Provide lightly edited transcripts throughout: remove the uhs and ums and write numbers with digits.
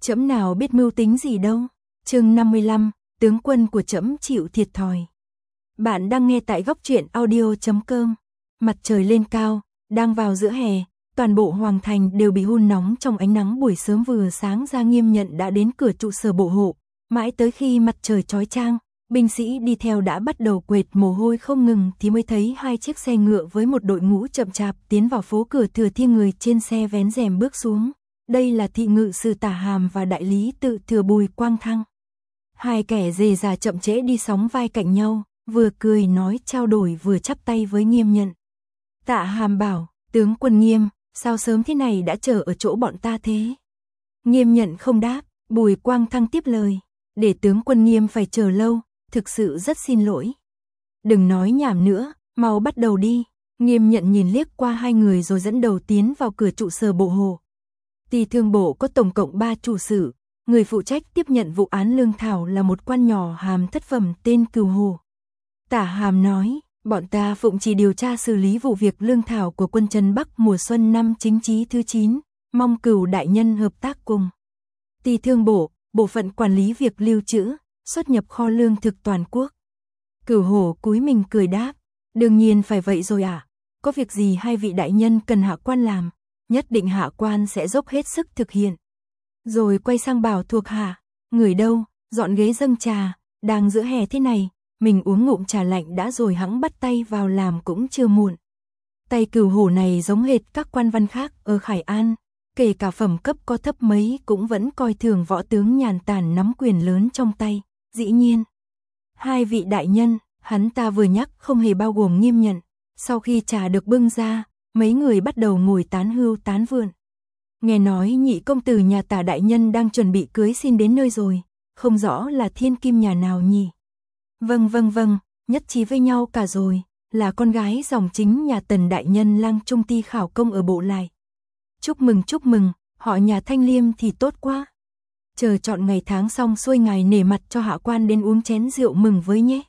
Trẫm nào biết mưu tính gì đâu. Chương 55, tướng quân của trẫm chịu thiệt thòi. Bạn đang nghe tại góc truyện audio.com. Mặt trời lên cao, đang vào giữa hè, toàn bộ hoàng thành đều bị hun nóng trong ánh nắng buổi sớm vừa sáng ra. Nghiêm Nhận đã đến cửa trụ sở bộ hộ, mãi tới khi mặt trời chói chang, binh sĩ đi theo đã bắt đầu quệt mồ hôi không ngừng thì mới thấy hai chiếc xe ngựa với một đội ngũ chậm chạp tiến vào phố cửa Thừa Thiên. Người trên xe vén rèm bước xuống. Đây là thị ngự sử Tả Hàm và đại lý tự Thừa Bùi Quang Thăng. Hai kẻ dề già chậm trễ đi sóng vai cạnh nhau, vừa cười nói trao đổi vừa chắp tay với Nghiêm Nhận. Tạ Hàm bảo, tướng quân Nghiêm, sao sớm thế này đã chờ ở chỗ bọn ta thế? Nghiêm Nhận không đáp, Bùi Quang Thăng tiếp lời, để tướng quân Nghiêm phải chờ lâu, thực sự rất xin lỗi. Đừng nói nhảm nữa, mau bắt đầu đi. Nghiêm Nhận nhìn liếc qua hai người rồi dẫn đầu tiến vào cửa trụ sở bộ hộ. Ty Thương Bộ có tổng cộng 3 chủ sự, người phụ trách tiếp nhận vụ án lương thảo là một quan nhỏ hàm thất phẩm tên Cửu Hổ. Tả Hàm nói, bọn ta phụng chỉ điều tra xử lý vụ việc lương thảo của quân Trấn Bắc mùa xuân năm Chính Chí thứ 9, mong Cửu đại nhân hợp tác cùng. Ty Thương Bộ, bộ phận quản lý việc lưu trữ, xuất nhập kho lương thực toàn quốc. Cửu Hổ cúi mình cười đáp, đương nhiên phải vậy rồi ạ. Có việc gì hai vị đại nhân cần hạ quan làm, nhất định hạ quan sẽ dốc hết sức thực hiện. Rồi quay sang bảo thuộc hạ, người đâu, dọn ghế dâng trà, đang giữa hè thế này, mình uống ngụm trà lạnh đã rồi hẵng bắt tay vào làm cũng chưa muộn. Tay Cửu Hổ này giống hệt các quan văn khác ở Khải An, kể cả phẩm cấp có thấp mấy cũng vẫn coi thường võ tướng nhàn tản nắm quyền lớn trong tay. Dĩ nhiên, hai vị đại nhân, hắn ta vừa nhắc không hề bao gồm Nghiêm Nhận. Sau khi trà được bưng ra, mấy người bắt đầu ngồi tán hưu tán vượn. Nghe nói nhị công tử nhà Tả đại nhân đang chuẩn bị cưới xin đến nơi rồi, không rõ là thiên kim nhà nào nhỉ? Vâng, nhất trí với nhau cả rồi, là con gái dòng chính nhà Tần đại nhân Lang Trung Ty khảo công ở bộ lại. Chúc mừng, họ nhà Thanh Liêm thì tốt quá. Chờ chọn ngày tháng xong xuôi ngài nể mặt cho hạ quan đến uống chén rượu mừng với nhé.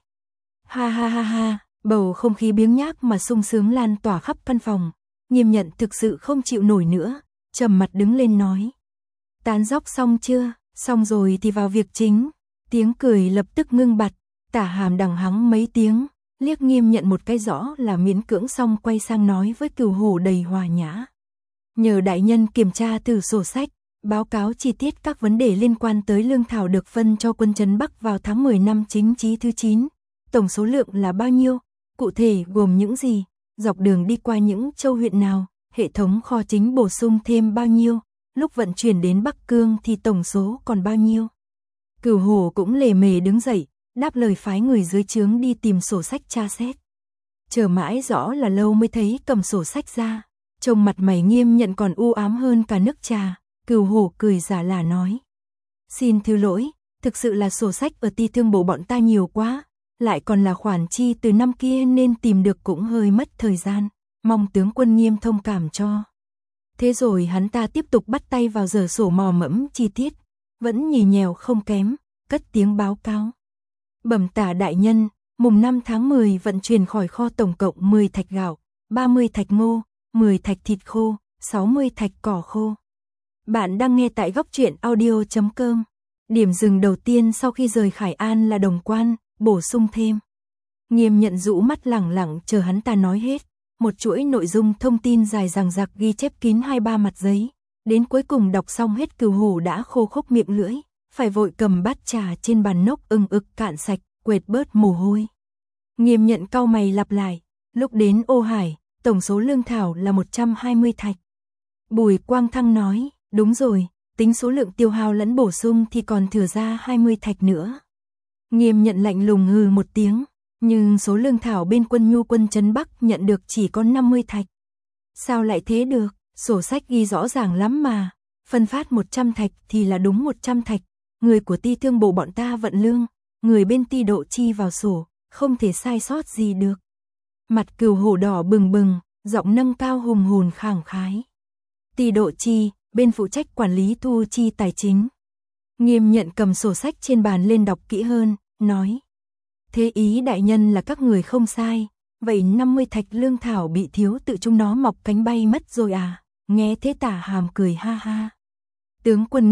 Ha, bầu không khí biếng nhác mà sung sướng lan tỏa khắp căn phòng. Nghiêm Nhận thực sự không chịu nổi nữa, trầm mặt đứng lên nói. Tán dóc xong chưa? Xong rồi thì vào việc chính. Tiếng cười lập tức ngưng bặt, Tả Hàm đằng hắng mấy tiếng, liếc Nghiêm Nhận một cái rõ là miễn cưỡng, xong quay sang nói với Cửu Hổ đầy hòa nhã. Nhờ đại nhân kiểm tra từ sổ sách, báo cáo chi tiết các vấn đề liên quan tới lương thảo được phân cho quân Trấn Bắc vào tháng 10 năm Chính Chí thứ 9. Tổng số lượng là bao nhiêu? Cụ thể gồm những gì? Dọc đường đi qua những châu huyện nào? Hệ thống kho chính bổ sung thêm bao nhiêu? Lúc vận chuyển đến Bắc Cương thì tổng số còn bao nhiêu? Cửu Hổ cũng lề mề đứng dậy, đáp lời phái người dưới trướng đi tìm sổ sách tra xét. Chờ mãi rõ là lâu mới thấy cầm sổ sách ra, trông mặt mày Nghiêm Nhận còn u ám hơn cả nước trà. Cửu Hổ cười giả lả nói, xin thứ lỗi, thực sự là sổ sách ở Ty Thương Bộ bọn ta nhiều quá, lại còn là khoản chi từ năm kia nên tìm được cũng hơi mất thời gian, mong tướng quân Nghiêm thông cảm cho. Thế rồi hắn ta tiếp tục bắt tay vào dở sổ mò mẫm chi tiết, vẫn nhì nhèo không kém, cất tiếng báo cáo. Bẩm Tả đại nhân, mùng 5 tháng 10 vận chuyển khỏi kho tổng cộng 10 thạch gạo, 30 thạch ngô, 10 thạch thịt khô, 60 thạch cỏ khô. Bạn đang nghe tại góc truyện audio.com. Điểm dừng đầu tiên sau khi rời Khải An là Đồng Quan, bổ sung thêm. Nghiêm Nhận rũ mắt lẳng lặng chờ hắn ta nói hết. Một chuỗi nội dung thông tin dài dằng dặc ghi chép kín 2-3 mặt giấy. Đến cuối cùng đọc xong hết, Cửu Hổ đã khô khốc miệng lưỡi, phải vội cầm bát trà trên bàn nốc ưng ực cạn sạch, quệt bớt mồ hôi. Nghiêm Nhận cau mày lặp lại, lúc đến Ô Hải, tổng số lương thảo là 120 thạch. Bùi Quang Thăng nói, đúng rồi, tính số lượng tiêu hao lẫn bổ sung thì còn thừa ra 20 thạch nữa. Nghiêm Nhận lạnh lùng hừ một tiếng, nhưng số lương thảo bên quân Nhu quân Trấn Bắc nhận được chỉ có 50 thạch. Sao lại thế được, sổ sách ghi rõ ràng lắm mà, phân phát 100 thạch thì là đúng 100 thạch, người của Ty Thương Bộ bọn ta vận lương, người bên Ty Độ chi vào sổ, không thể sai sót gì được. Mặt Cửu Hổ đỏ bừng bừng, giọng nâng cao hùng hồn khẳng khái. Ty Độ chi, bên phụ trách quản lý thu chi tài chính. Nghiêm Nhận cầm sổ sách trên bàn lên đọc kỹ hơn, nói. Thế ý đại nhân là các người không sai, vậy 50 thạch lương thảo bị thiếu tự chúng nó mọc cánh bay mất rồi à? Nghe thế Tả Hàm cười ha ha. Tướng quân Nghiêm,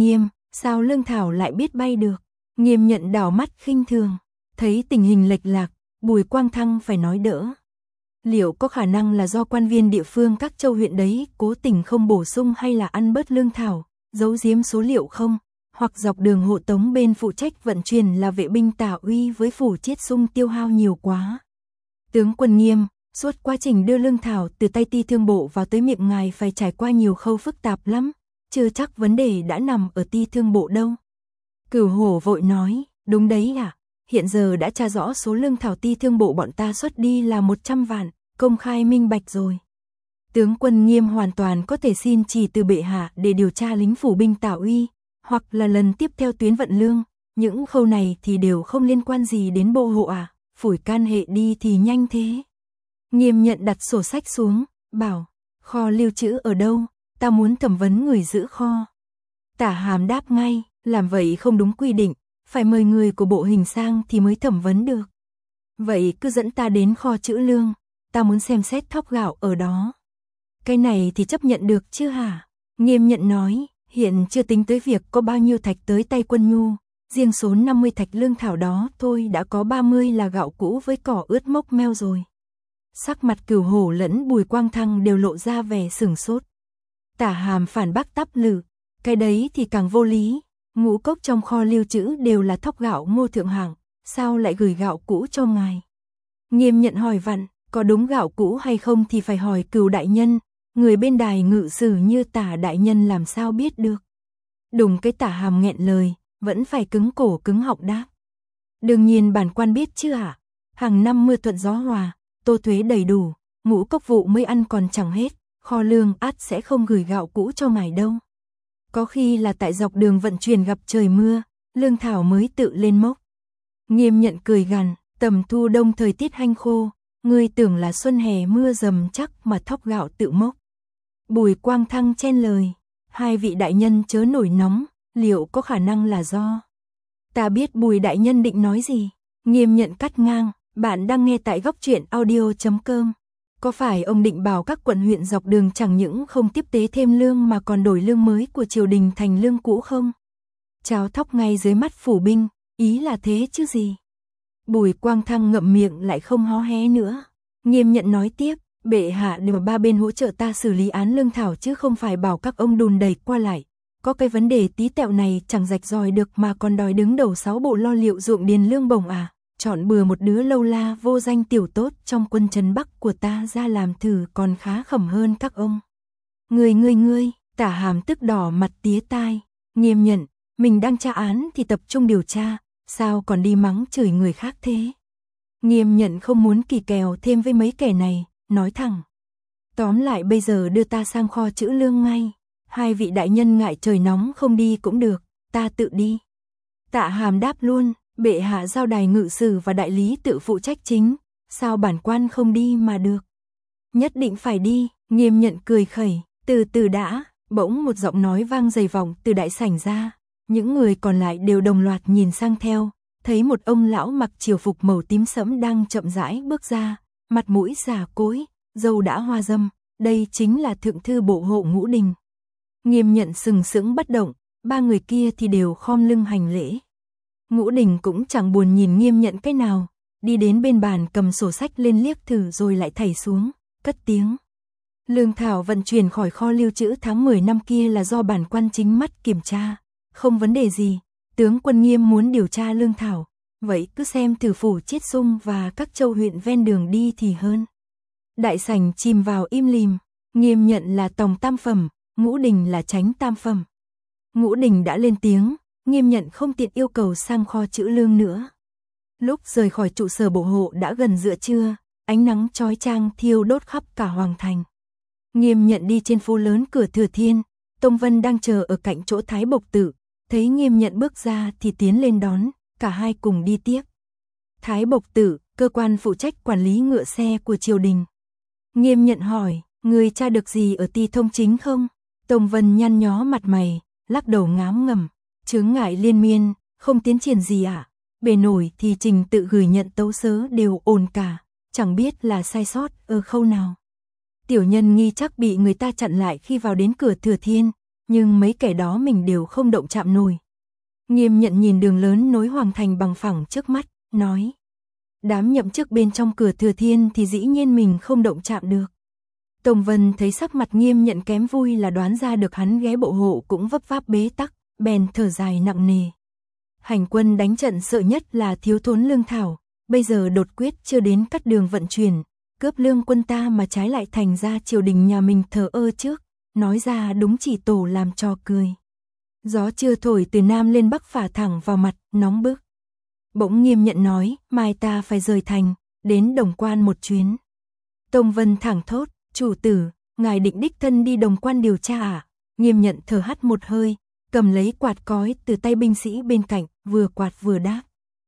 sao lương thảo lại biết bay được? Nghiêm Nhận đảo mắt khinh thường, thấy tình hình lệch lạc, Bùi Quang Thăng phải nói đỡ. Liệu có khả năng là do quan viên địa phương các châu huyện đấy cố tình không bổ sung hay là ăn bớt lương thảo, giấu giếm số liệu không? Hoặc dọc đường hộ tống bên phụ trách vận chuyển là vệ binh Tả Uy với phủ Chiết Sung tiêu hao nhiều quá. Tướng quân Nghiêm, suốt quá trình đưa lương thảo từ tay Ti Thương Bộ vào tới miệng ngài phải trải qua nhiều khâu phức tạp lắm, chưa chắc vấn đề đã nằm ở Ti Thương Bộ đâu. Cửu Hổ vội nói, đúng đấy ạ, hiện giờ đã tra rõ số lương thảo Ti Thương Bộ bọn ta xuất đi là 100 vạn, công khai minh bạch rồi. Tướng quân Nghiêm hoàn toàn có thể xin chỉ từ bệ hạ để điều tra lính phủ binh Tả Uy, hoặc là lần tiếp theo tuyến vận lương, những khâu này thì đều không liên quan gì đến bộ hộ à, phủi can hệ đi thì nhanh thế. Nghiêm Nhận đặt sổ sách xuống, bảo, kho lưu trữ ở đâu, ta muốn thẩm vấn người giữ kho. Tả Hàm đáp ngay, làm vậy không đúng quy định, phải mời người của bộ hình sang thì mới thẩm vấn được. Vậy cứ dẫn ta đến kho trữ lương, ta muốn xem xét thóc gạo ở đó. Cái này thì chấp nhận được chứ hả? Nghiêm Nhận nói, hiện chưa tính tới việc có bao nhiêu thạch tới tay quân nhu, riêng số 50 thạch lương thảo đó thôi đã có 30 là gạo cũ với cỏ ướt mốc meo rồi. Sắc mặt Cửu Hổ lẫn Bùi Quang Thăng đều lộ ra vẻ sửng sốt. Tả Hàm phản bác tắp lử, cái đấy thì càng vô lý, ngũ cốc trong kho lưu trữ đều là thóc gạo Ngô thượng hạng, sao lại gửi gạo cũ cho ngài? Nghiêm Nhận hỏi vặn, có đúng gạo cũ hay không thì phải hỏi Cửu đại nhân, người bên đài ngự sử như Tả đại nhân làm sao biết được. Đùng cái Tả Hàm nghẹn lời, vẫn phải cứng cổ cứng họng đáp. Đương nhiên bản quan biết chứ ạ, hàng năm mưa thuận gió hòa, tô thuế đầy đủ, ngũ cốc vụ mới ăn còn chẳng hết, kho lương ắt sẽ không gửi gạo cũ cho ngài đâu. Có khi là tại dọc đường vận chuyển gặp trời mưa, lương thảo mới tự lên mốc. Nghiêm Nhận cười gằn, tầm thu đông thời tiết hanh khô, ngươi tưởng là xuân hè mưa dầm chắc mà thóc gạo tự mốc. Bùi Quang Thăng chen lời, hai vị đại nhân chớ nổi nóng, liệu có khả năng là do? Ta biết Bùi đại nhân định nói gì. Nghiêm Nhận cắt ngang, bạn đang nghe tại góc truyện audio.com. Có phải ông định bảo các quận huyện dọc đường chẳng những không tiếp tế thêm lương mà còn đổi lương mới của triều đình thành lương cũ không? Cháo thóc ngay dưới mắt phủ binh, ý là thế chứ gì? Bùi Quang Thăng ngậm miệng lại không hó hé nữa. Nghiêm Nhận nói tiếp, bệ hạ đều ba bên hỗ trợ ta xử lý án lương thảo chứ không phải bảo các ông đùn đẩy qua lại. Có cái vấn đề tí tẹo này chẳng rạch ròi được mà còn đòi đứng đầu 6 bộ lo liệu ruộng điền lương bổng à? Chọn bừa một đứa lâu la vô danh tiểu tốt trong quân trấn Bắc của ta ra làm thử còn khá khẩm hơn các ông. Ngươi, Tả Hàm tức đỏ mặt tía tai. Nghiêm Nhận, mình đang tra án thì tập trung điều tra, sao còn đi mắng chửi người khác thế? Nghiêm Nhận không muốn kỳ kèo thêm với mấy kẻ này, nói thẳng. Tóm lại bây giờ đưa ta sang kho trữ lương ngay. Hai vị đại nhân ngại trời nóng không đi cũng được, ta tự đi. Tạ Hàm đáp luôn, bệ hạ giao đài ngự sử và đại lý tự phụ trách chính, sao bản quan không đi mà được. Nhất định phải đi, Nghiêm Nhận cười khẩy, từ từ đã, bỗng một giọng nói vang dày vọng từ đại sảnh ra. Những người còn lại đều đồng loạt nhìn sang theo, thấy một ông lão mặc triều phục màu tím sẫm đang chậm rãi bước ra, mặt mũi già cỗi, râu đã hoa râm, đây chính là thượng thư bộ hộ Ngũ Đình. Nghiêm Nhận sừng sững bất động, ba người kia thì đều khom lưng hành lễ. Ngũ Đình cũng chẳng buồn nhìn Nghiêm Nhận cái nào, đi đến bên bàn cầm sổ sách lên liếc thử rồi lại thảy xuống, cất tiếng. Lương thảo vận chuyển khỏi kho lưu trữ tháng 10 năm kia là do bản quan chính mắt kiểm tra, không vấn đề gì. Tướng quân Nghiêm muốn điều tra lương thảo, vậy cứ xem thử phủ Chiết Sung và các châu huyện ven đường đi thì hơn. Đại sảnh chìm vào im lìm, Nghiêm Nhận là tòng tam phẩm, Ngũ Đình là chánh tam phẩm. Ngũ Đình đã lên tiếng, Nghiêm Nhận không tiện yêu cầu sang kho trữ lương nữa. Lúc rời khỏi trụ sở bộ hộ đã gần giữa trưa, ánh nắng chói chang thiêu đốt khắp cả hoàng thành. Nghiêm Nhận đi trên phố lớn cửa Thừa Thiên, Tông Vân đang chờ ở cạnh chỗ Thái Bộc Tự, thấy Nghiêm Nhận bước ra thì tiến lên đón, cả hai cùng đi tiếp. Thái Bộc Tự, cơ quan phụ trách quản lý ngựa xe của triều đình. Nghiêm Nhận hỏi, người tra được gì ở Ti Thông Chính không? Tông Vân nhăn nhó mặt mày, lắc đầu ngám ngầm, chướng ngại liên miên, không tiến triển gì ạ. Bề nổi thì trình tự gửi nhận tấu sớ đều ổn cả, chẳng biết là sai sót ở khâu nào. Tiểu nhân nghi chắc bị người ta chặn lại khi vào đến cửa Thừa Thiên, nhưng mấy kẻ đó mình đều không động chạm nổi, Nghiêm Nhận nhìn đường lớn nối hoàng thành bằng phẳng trước mắt, nói. Đám nhậm chức bên trong cửa Thừa Thiên thì dĩ nhiên mình không động chạm được. Tông Vân thấy sắc mặt Nghiêm Nhận kém vui là đoán ra được hắn ghé bộ hộ cũng vấp váp bế tắc, bèn thở dài nặng nề. Hành quân đánh trận sợ nhất là thiếu thốn lương thảo, bây giờ đột quyết chưa đến cắt đường vận chuyển, cướp lương quân ta mà trái lại thành ra triều đình nhà mình thờ ơ trước, nói ra đúng chỉ tổ làm trò cười. Gió chưa thổi từ Nam lên Bắc phả thẳng vào mặt, nóng bức. Bỗng Nghiêm Nhận nói, mai ta phải rời thành, đến Đồng Quan một chuyến. Tông Vân thẳng thốt, chủ tử, ngài định đích thân đi Đồng Quan điều tra à? Nghiêm Nhận thở hắt một hơi, cầm lấy quạt cói từ tay binh sĩ bên cạnh, vừa quạt vừa đáp.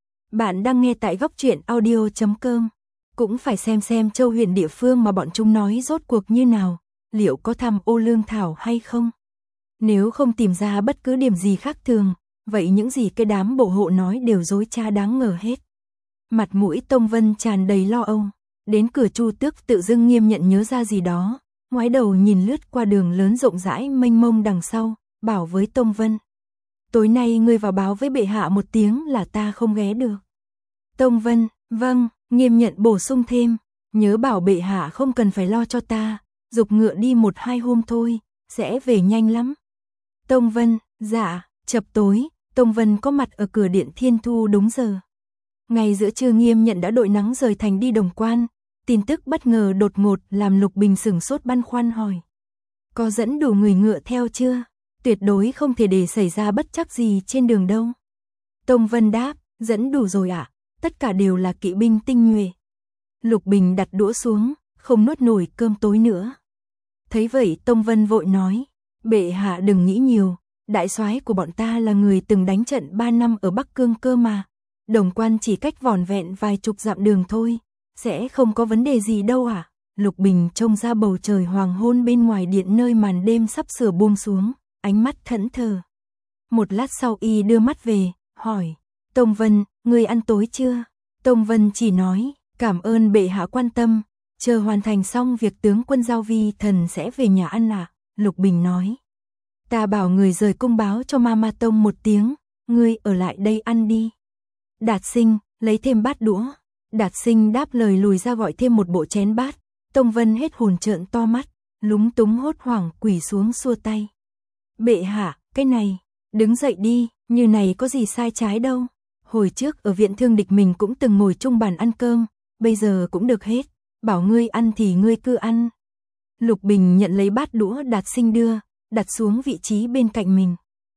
Bạn đang nghe tại góc truyện audio.com. Cũng phải xem Châu huyện địa phương mà bọn chúng nói rốt cuộc như nào, liệu có tham ô lương thảo hay không? Nếu không tìm ra bất cứ điểm gì khác thường, vậy những gì cái đám bộ hộ nói đều dối trá đáng ngờ hết. Mặt mũi Tông Vân tràn đầy lo âu, đến cửa Chu Tước tự dưng Nghiêm Nhận nhớ ra gì đó, ngoái đầu nhìn lướt qua đường lớn rộng rãi mênh mông đằng sau, bảo với Tông Vân. Tối nay ngươi vào báo với bệ hạ một tiếng là ta không ghé được. Tông Vân, vâng, Nghiêm Nhận bổ sung thêm, nhớ bảo bệ hạ không cần phải lo cho ta, giục ngựa đi 1-2 hôm thôi, sẽ về nhanh lắm. Tông Vân, dạ, chập tối, Tông Vân có mặt ở cửa điện Thiên Thu đúng giờ. Ngày giữa trưa Nghiêm Nhận đã đội nắng rời thành đi Đồng Quan, tin tức bất ngờ đột ngột làm Lục Bình sửng sốt băn khoăn hỏi. Có dẫn đủ người ngựa theo chưa? Tuyệt đối không thể để xảy ra bất trắc gì trên đường đâu. Tông Vân đáp, dẫn đủ rồi ạ, tất cả đều là kỵ binh tinh nhuệ. Lục Bình đặt đũa xuống, không nuốt nổi cơm tối nữa. Thấy vậy Tông Vân vội nói, bệ hạ đừng nghĩ nhiều, đại soái của bọn ta là người từng đánh trận 3 năm ở Bắc Cương cơ mà. Đồng Quan chỉ cách vỏn vẹn vài chục dặm đường thôi, sẽ không có vấn đề gì đâu ạ. Lục Bình trông ra bầu trời hoàng hôn bên ngoài điện nơi màn đêm sắp sửa buông xuống, ánh mắt thẫn thờ. Một lát sau y đưa mắt về, hỏi, Tông Vân, ngươi ăn tối chưa? Tông Vân chỉ nói, cảm ơn bệ hạ quan tâm, chờ hoàn thành xong việc tướng quân giao vi thần sẽ về nhà ăn ạ. Lục Bình nói, ta bảo người rời cung báo cho Mama Tông một tiếng, ngươi ở lại đây ăn đi. Đạt Sinh, lấy thêm bát đũa. Đạt Sinh đáp lời lùi ra gọi thêm một bộ chén bát. Tông Vân hết hồn trợn to mắt, lúng túng hốt hoảng quỳ xuống xua tay. Bệ hạ, cái này, đứng dậy đi, như này có gì sai trái đâu. Hồi trước ở viện thương địch mình cũng từng ngồi chung bàn ăn cơm, bây giờ cũng được hết, bảo ngươi ăn thì ngươi cứ ăn. Lục Bình nhận lấy bát đũa Đạt Sinh đưa, đặt xuống vị trí bên cạnh mình.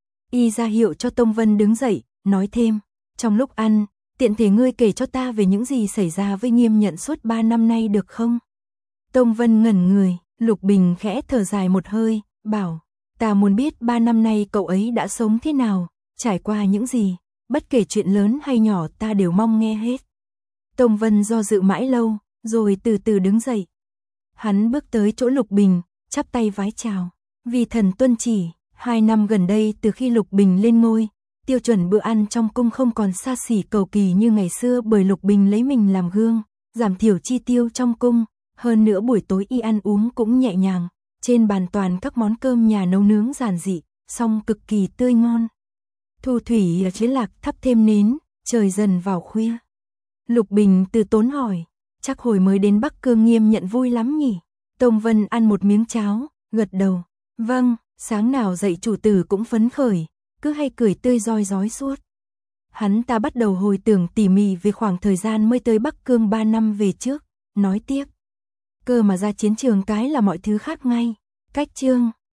Y ra hiệu cho Tông Vân đứng dậy, nói thêm, trong lúc ăn, tiện thể ngươi kể cho ta về những gì xảy ra với Nghiêm Nhận suốt 3 năm nay được không? Tông Vân ngẩn người, Lục Bình khẽ thở dài một hơi, bảo, ta muốn biết 3 năm nay cậu ấy đã sống thế nào, trải qua những gì, bất kể chuyện lớn hay nhỏ ta đều mong nghe hết. Tông Vân do dự mãi lâu, rồi từ từ đứng dậy. Hắn bước tới chỗ Lục Bình, chắp tay vái chào. Vì thần tuân chỉ, 2 năm gần đây từ khi Lục Bình lên ngôi, tiêu chuẩn bữa ăn trong cung không còn xa xỉ cầu kỳ như ngày xưa bởi Lục Bình lấy mình làm gương, giảm thiểu chi tiêu trong cung, hơn nữa buổi tối y ăn uống cũng nhẹ nhàng, trên bàn toàn các món cơm nhà nấu nướng giản dị, song cực kỳ tươi ngon. Thu thủy ở chế lạc thắp thêm nến, trời dần vào khuya. Lục Bình từ tốn hỏi, chắc hồi mới đến Bắc Cương Nghiêm Nhận vui lắm nhỉ? Tông Vân ăn một miếng cháo, gật đầu, vâng, sáng nào dậy chủ tử cũng phấn khởi, cứ hay cười tươi rói rói suốt. Hắn ta bắt đầu hồi tưởng tỉ mỉ về khoảng thời gian mới tới Bắc Cương 3 năm về trước, nói tiếp. Cơ mà ra chiến trường cái là mọi thứ khác ngay, cách chương.